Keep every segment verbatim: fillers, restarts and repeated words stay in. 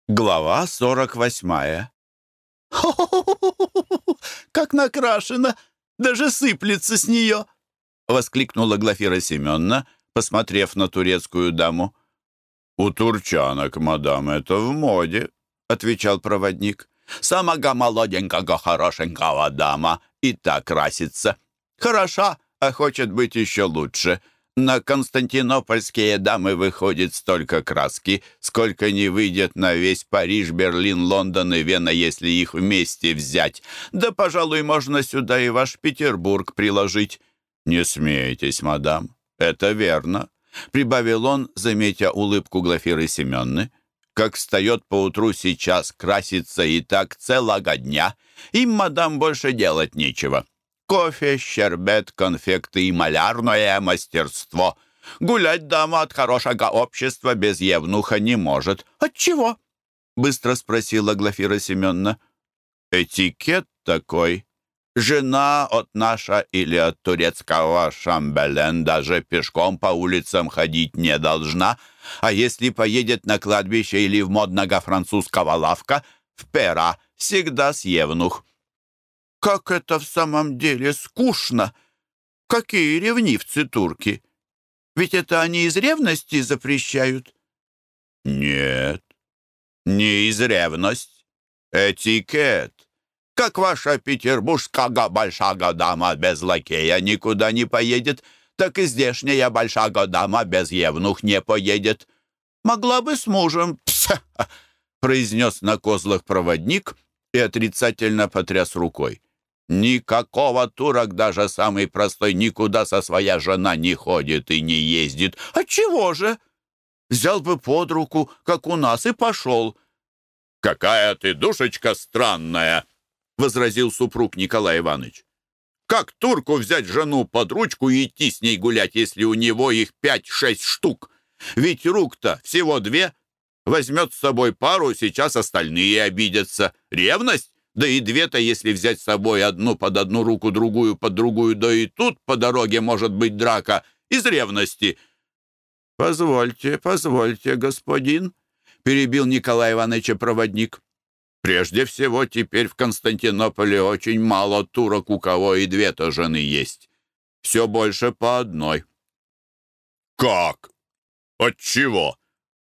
Глава сорок восьмая. «Хо-хо-хо! Как накрашено! Даже сыплется с нее!» — воскликнула Глафира Семеновна, посмотрев на турецкую даму. «У турчанок, мадам, это в моде», — отвечал проводник. «Самого молоденького, хорошенького дама и так красится. Хороша, а хочет быть еще лучше. На константинопольские дамы выходит столько краски, сколько не выйдет на весь Париж, Берлин, Лондон и Вена, если их вместе взять. Да, пожалуй, можно сюда и ваш Петербург приложить». «Не смейтесь, мадам, это верно», — прибавил он, заметя улыбку Глафиры Семенны. «Как встает поутру сейчас, красится и так целого дня. Им, мадам, больше делать нечего. Кофе, щербет, конфекты и малярное мастерство. Гулять дама от хорошего общества без евнуха не может». «Отчего?» — быстро спросила Глафира Семеновна. «Этикет такой. Жена от наша или от турецкого шамбелен даже пешком по улицам ходить не должна, а если поедет на кладбище или в модного французского лавка, в пера, всегда с евнух». «Как это в самом деле скучно! Какие ревнивцы турки! Ведь это они из ревности запрещают?» «Нет, не из ревности. Этикет. Как ваша петербургская большая дама без лакея никуда не поедет, так и здешняя большая дама без евнух не поедет. Могла бы с мужем, пса!» — произнес на козлах проводник и отрицательно потряс рукой. «Никакого турок, даже самый простой, никуда со своя жена не ходит и не ездит». «Отчего же? Взял бы под руку, как у нас, и пошел». «Какая ты душечка странная!» — возразил супруг Николай Иванович. «Как турку взять жену под ручку и идти с ней гулять, если у него их пять-шесть штук? Ведь рук-то всего две. Возьмет с собой пару, сейчас остальные обидятся. Ревность? Да и две-то, если взять с собой одну под одну руку, другую под другую, да и тут по дороге может быть драка из ревности». «Позвольте, позвольте, господин», — перебил Николай Иванович проводник. «Прежде всего, теперь в Константинополе очень мало турок, у кого и две-то жены есть. Все больше по одной». «Как? Отчего?»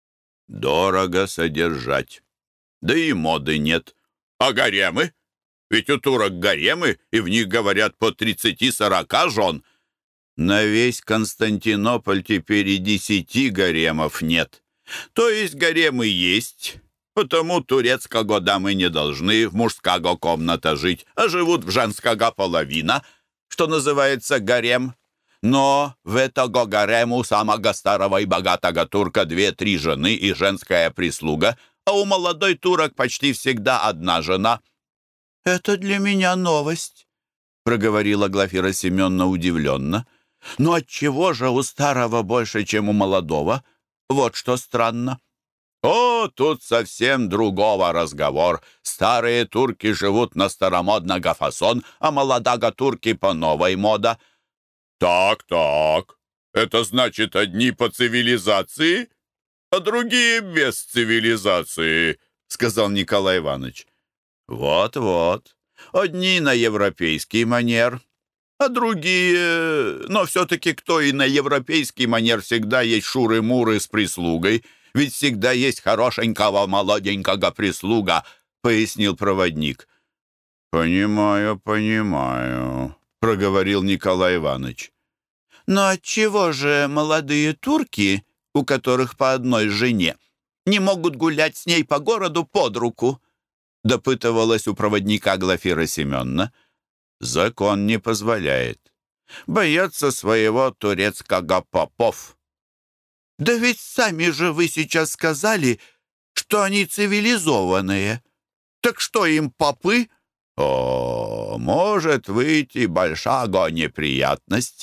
«Дорого содержать. Да и моды нет». «А гаремы? Ведь у турок гаремы, и в них, говорят, по тридцати-сорока жен». «На весь Константинополь теперь и десяти гаремов нет. То есть гаремы есть, потому турецкого дамы не должны в мужского комната жить, а живут в женского половина, что называется гарем. Но в этого гарему самого старого и богатого турка две-три жены и женская прислуга, а у молодой турок почти всегда одна жена». «Это для меня новость», — проговорила Глафира Семеновна удивленно. «Но отчего же у старого больше, чем у молодого? Вот что странно». «О, тут совсем другого разговор. Старые турки живут на старомодного фасон, а молодого турки по новой мода». «Так, так. Это значит, одни по цивилизации, а другие без цивилизации», — сказал Николай Иванович. «Вот-вот. Одни на европейский манер, а другие... Но все-таки кто и на европейский манер, всегда есть шуры-муры с прислугой, ведь всегда есть хорошенького молоденького прислуга», — пояснил проводник. «Понимаю, понимаю», — проговорил Николай Иванович. «Но отчего же молодые турки, у которых по одной жене, не могут гулять с ней по городу под руку?» — допытывалась у проводника Глафира Семеновна. «Закон не позволяет. Боятся своего турецкого попов». «Да ведь сами же вы сейчас сказали, что они цивилизованные. Так что им попы?» «О, может выйти большая неприятность».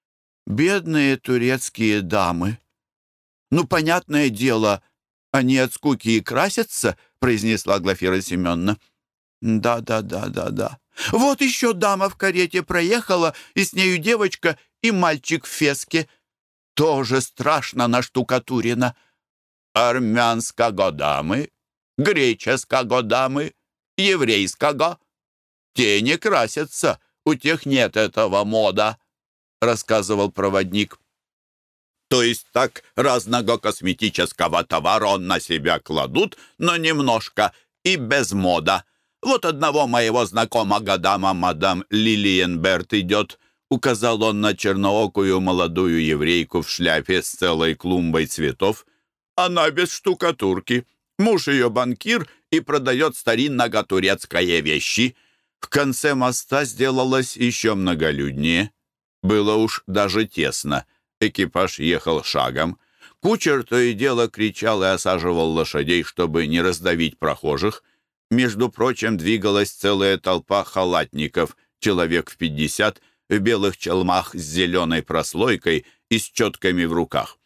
«Бедные турецкие дамы». «Ну, понятное дело, они от скуки и красятся», — произнесла Глафира Семеновна. «Да-да-да-да-да. Вот еще дама в карете проехала, и с нею девочка и мальчик в феске. Тоже страшно наштукатурено». «Армянского дамы греческого дамы, еврейского. Те не красятся, у тех нет этого мода», — рассказывал проводник. То есть так разного косметического товара он на себя кладут, но немножко и без мода. Вот одного моего знакомого дама, мадам Лилиенберт, идет, указал он на черноокую молодую еврейку в шляпе с целой клумбой цветов. Она без штукатурки. Муж ее банкир и продает старинного турецкие вещи. В конце моста сделалось еще многолюднее. Было уж даже тесно. Экипаж ехал шагом. Кучер то и дело кричал и осаживал лошадей, чтобы не раздавить прохожих. Между прочим, двигалась целая толпа халатников, человек в пятьдесят, в белых челмах с зеленой прослойкой и с четками в руках.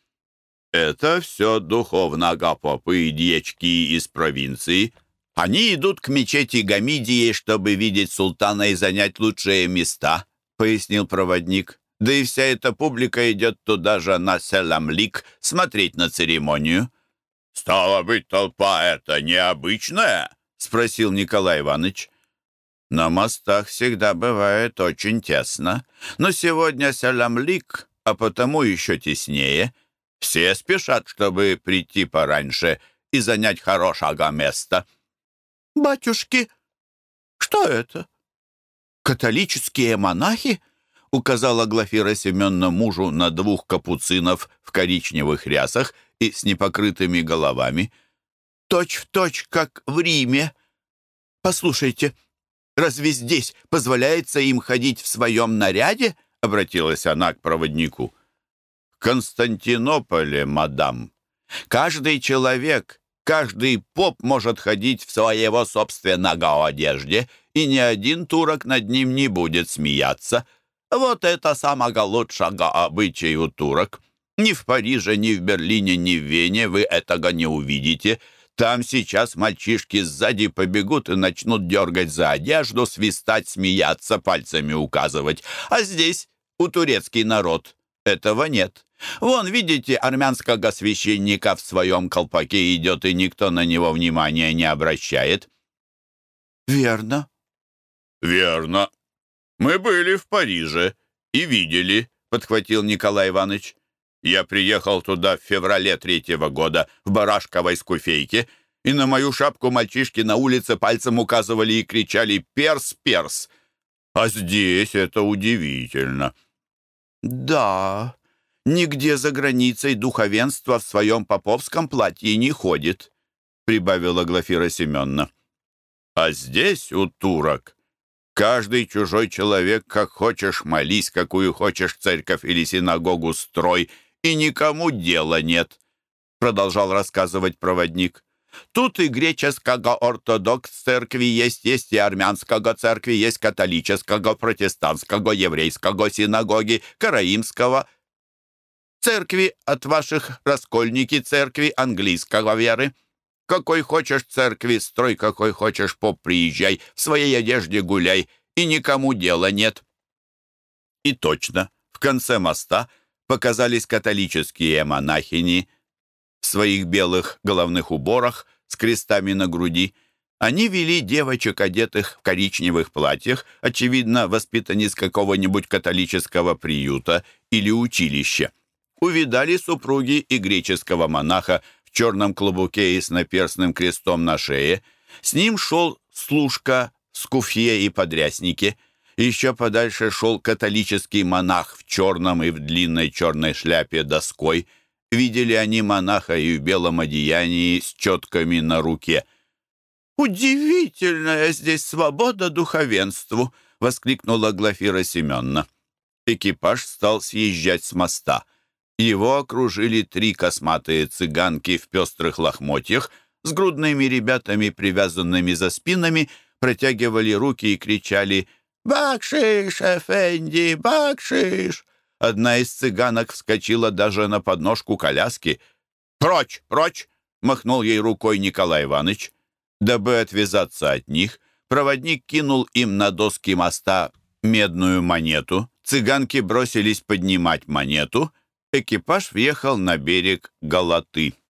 Это все духовного попы и дьячки из провинции. Они идут к мечети Гамидии, чтобы видеть султана и занять лучшие места, пояснил проводник. Да и вся эта публика идет туда же на Селамлик смотреть на церемонию. «Стало быть, толпа эта необычная?» — спросил Николай Иванович. «На мостах всегда бывает очень тесно, но сегодня Селамлик, а потому еще теснее. Все спешат, чтобы прийти пораньше и занять хорошего места». «Батюшки, что это? Католические монахи?» — указала Глафира Семеновна мужу на двух капуцинов в коричневых рясах и с непокрытыми головами. «Точь в точь, как в Риме. Послушайте, разве здесь позволяется им ходить в своем наряде?» — обратилась она к проводнику. «В Константинополе, мадам, каждый человек, каждый поп может ходить в своего собственного одежде, и ни один турок над ним не будет смеяться. Вот это самого лучшего обычая у турок. Ни в Париже, ни в Берлине, ни в Вене вы этого не увидите. Там сейчас мальчишки сзади побегут и начнут дергать за одежду, свистать, смеяться, пальцами указывать. А здесь, у турецкий народ, этого нет. Вон, видите, армянского священника в своем колпаке идет, и никто на него внимания не обращает». «Верно». «Верно. Мы были в Париже и видели», — подхватил Николай Иванович. «Я приехал туда в феврале третьего года в барашковой скуфейке, и на мою шапку мальчишки на улице пальцем указывали и кричали «Перс, перс!» А здесь это удивительно». «Да, нигде за границей духовенство в своем поповском платье не ходит», — прибавила Глафира Семеновна. «А здесь у турок каждый чужой человек, как хочешь молись, какую хочешь церковь или синагогу строй, и никому дела нет», — продолжал рассказывать проводник. «Тут и греческого ортодокс церкви есть, есть и армянского церкви, есть католического, протестантского, еврейского синагоги, караимского церкви от ваших раскольники церкви английского веры. Какой хочешь церкви строй, какой хочешь поп приезжай, в своей одежде гуляй, и никому дела нет». И точно, в конце моста показались католические монахини в своих белых головных уборах с крестами на груди. Они вели девочек, одетых в коричневых платьях, очевидно, воспитанниц какого-нибудь католического приюта или училища. Увидали супруги и греческого монаха в черном клобуке и с наперстным крестом на шее. С ним шел служка в скуфье и подряснике. Еще подальше шел католический монах в черном и в длинной черной шляпе доской. Видели они монаха и в белом одеянии с четками на руке. «Удивительная здесь свобода духовенству!» — воскликнула Глафира Семеновна. Экипаж стал съезжать с моста. Его окружили три косматые цыганки в пестрых лохмотьях с грудными ребятами, привязанными за спинами, протягивали руки и кричали «Бакшиш, эфенди, бакшиш!». Одна из цыганок вскочила даже на подножку коляски. «Прочь, прочь!» — махнул ей рукой Николай Иванович. Дабы отвязаться от них, проводник кинул им на доски моста медную монету. Цыганки бросились поднимать монету. Экипаж въехал на берег Галаты.